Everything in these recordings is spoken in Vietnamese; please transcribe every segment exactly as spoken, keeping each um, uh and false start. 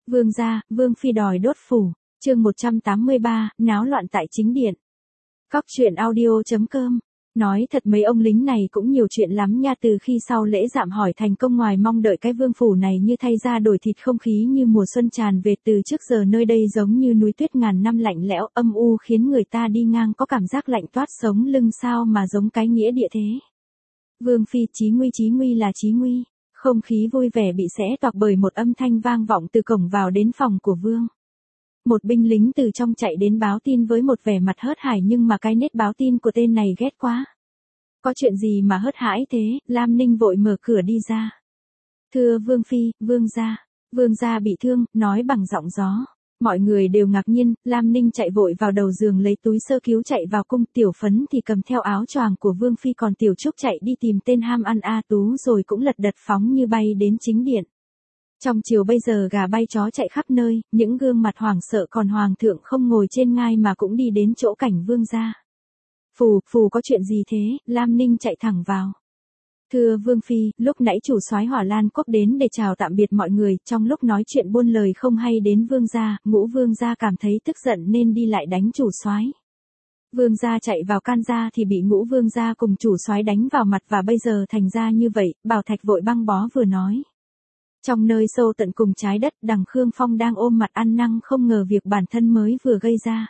Vương gia, Vương phi đòi đốt phủ, chương một trăm tám mươi ba, náo loạn tại chính điện. Cóc truyện audio chấm com. Nói thật mấy ông lính này cũng nhiều chuyện lắm nha, từ khi sau lễ dạm hỏi thành công ngoài mong đợi cái vương phủ này như thay ra đổi thịt, không khí như mùa xuân tràn về, từ trước giờ nơi đây giống như núi tuyết ngàn năm lạnh lẽo âm u khiến người ta đi ngang có cảm giác lạnh toát sống lưng, sao mà giống cái nghĩa địa thế. Vương phi, chí nguy chí nguy là chí nguy. Không khí vui vẻ bị xé toạc bởi một âm thanh vang vọng từ cổng vào đến phòng của vương. Một binh lính từ trong chạy đến báo tin với một vẻ mặt hớt hải, nhưng mà cái nét báo tin của tên này ghét quá. Có chuyện gì mà hớt hãi thế? Lam Ninh vội mở cửa đi ra. Thưa Vương phi, Vương gia. Vương gia bị thương, nói bằng giọng gió. Mọi người đều ngạc nhiên. Lam Ninh chạy vội vào đầu giường lấy túi sơ cứu chạy vào cung. Tiểu Phấn thì cầm theo áo choàng của Vương phi, còn Tiểu Trúc chạy đi tìm tên ham ăn A Tú, rồi cũng lật đật phóng như bay đến chính điện. Trong chiều bây giờ gà bay chó chạy khắp nơi, những gương mặt hoảng sợ, còn hoàng thượng không ngồi trên ngai mà cũng đi đến chỗ cảnh vương gia. Phù, phù có chuyện gì thế? Lam Ninh chạy thẳng vào. Thưa Vương phi, lúc nãy chủ soái Hỏa Lan Quốc đến để chào tạm biệt mọi người, trong lúc nói chuyện buôn lời không hay đến vương gia, Ngũ vương gia cảm thấy tức giận nên đi lại đánh chủ soái. Vương gia chạy vào can gia thì bị Ngũ vương gia cùng chủ soái đánh vào mặt, và bây giờ thành ra như vậy. Bảo Thạch vội băng bó vừa nói. Trong nơi sâu tận cùng trái đất, đằng Khương Phong đang ôm mặt ăn năn, không ngờ việc bản thân mới vừa gây ra.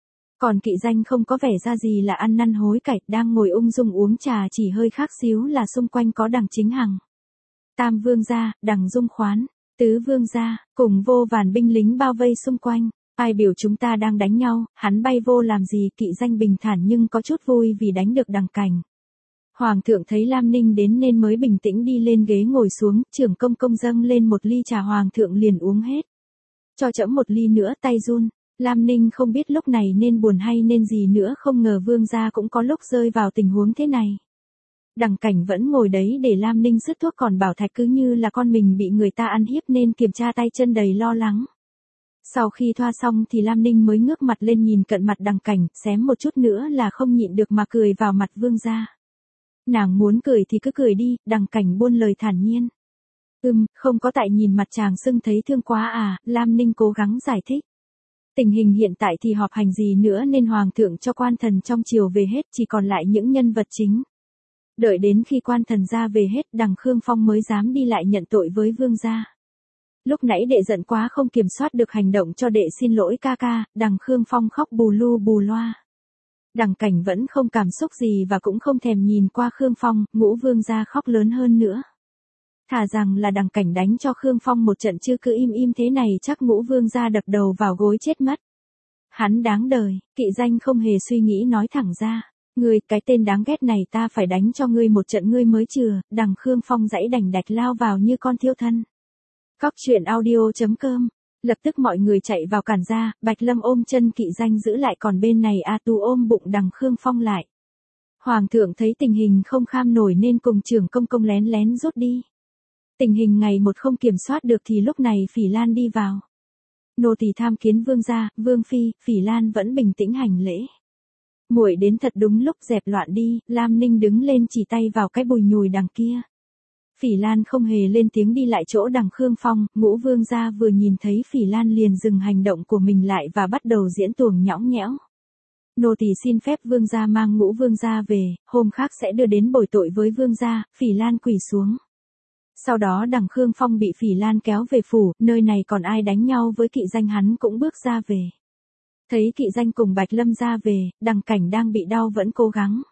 Còn Kỵ Danh không có vẻ ra gì là ăn năn hối cải, đang ngồi ung dung uống trà, chỉ hơi khác xíu là xung quanh có đằng Chính Hằng, Tam vương gia, đằng Dung Khoán, Tứ vương gia, cùng vô vàn binh lính bao vây xung quanh. Ai biểu chúng ta đang đánh nhau, hắn bay vô làm gì? Kỵ Danh bình thản nhưng có chút vui vì đánh được đằng Cảnh. Hoàng thượng thấy Lam Ninh đến nên mới bình tĩnh đi lên ghế ngồi xuống, trưởng công công dâng lên một ly trà, hoàng thượng liền uống hết. Cho trẫm một ly nữa, tay run. Lam Ninh không biết lúc này nên buồn hay nên gì nữa, không ngờ vương gia cũng có lúc rơi vào tình huống thế này. Đằng Cảnh vẫn ngồi đấy để Lam Ninh sứt thuốc, còn Bảo Thạch cứ như là con mình bị người ta ăn hiếp nên kiểm tra tay chân đầy lo lắng. Sau khi thoa xong thì Lam Ninh mới ngước mặt lên nhìn cận mặt đằng Cảnh, xém một chút nữa là không nhịn được mà cười vào mặt vương gia. Nàng muốn cười thì cứ cười đi, đằng Cảnh buôn lời thản nhiên. Ừm, không có, tại nhìn mặt chàng sưng thấy thương quá à, Lam Ninh cố gắng giải thích. Tình hình hiện tại thì họp hành gì nữa nên hoàng thượng cho quan thần trong triều về hết, chỉ còn lại những nhân vật chính. Đợi đến khi quan thần ra về hết, đằng Khương Phong mới dám đi lại nhận tội với vương gia. Lúc nãy đệ giận quá không kiểm soát được hành động, cho đệ xin lỗi ca ca. Đằng Khương Phong khóc bù lu bù loa. Đằng Cảnh vẫn không cảm xúc gì và cũng không thèm nhìn qua Khương Phong. Ngũ vương gia khóc lớn hơn nữa. Thà rằng là đằng Cảnh đánh cho Khương Phong một trận, chứ cứ im im thế này chắc Ngũ vương gia đập đầu vào gối chết mất. Hắn đáng đời. Kỵ Danh không hề suy nghĩ nói thẳng ra. Ngươi, cái tên đáng ghét này, ta phải đánh cho ngươi một trận ngươi mới chừa. Đằng Khương Phong dãy đành đạch lao vào như con thiêu thân. Cóc truyện audio chấm com. Lập tức mọi người chạy vào cản ra. Bạch Lâm ôm chân Kỵ Danh giữ lại, còn bên này A Tu ôm bụng đằng Khương Phong lại. Hoàng thượng thấy tình hình không kham nổi nên cùng trưởng công công lén lén rút đi. Tình hình ngày một không kiểm soát được thì lúc này Phỉ Lan đi vào. Nô tỳ tham kiến vương gia. Vương phi. Phỉ Lan vẫn bình tĩnh hành lễ. Muội đến thật đúng lúc, dẹp loạn đi. Lam Ninh đứng lên chỉ tay vào cái bùi nhùi đằng kia. Phỉ Lan không hề lên tiếng đi lại chỗ đằng Khương Phong. Ngũ vương gia vừa nhìn thấy Phỉ Lan liền dừng hành động của mình lại và bắt đầu diễn tuồng nhõng nhẽo. Nô tỳ xin phép vương gia mang Ngũ vương gia về, hôm khác sẽ đưa đến bồi tội với vương gia. Phỉ Lan quỳ xuống. Sau đó đằng Khương Phong bị Phỉ Lan kéo về phủ, nơi này còn ai đánh nhau với Kỵ Danh hắn cũng bước ra về. Thấy Kỵ Danh cùng Bạch Lâm ra về, đằng Cảnh đang bị đau vẫn cố gắng.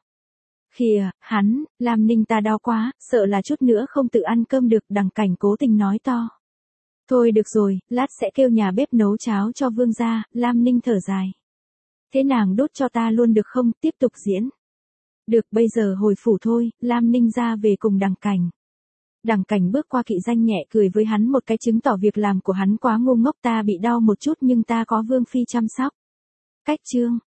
Kìa, hắn, Lam Ninh ta đau quá, sợ là chút nữa không tự ăn cơm được. Đằng Cảnh cố tình nói to. Thôi được rồi, lát sẽ kêu nhà bếp nấu cháo cho vương gia. Lam Ninh thở dài. Thế nàng đốt cho ta luôn được không? Tiếp tục diễn. Được, bây giờ hồi phủ thôi. Lam Ninh ra về cùng đằng Cảnh. Đằng Cảnh bước qua Kỵ Danh nhẹ cười với hắn một cái, chứng tỏ việc làm của hắn quá ngu ngốc. Ta bị đau một chút nhưng ta có vương phi chăm sóc. Cách chương.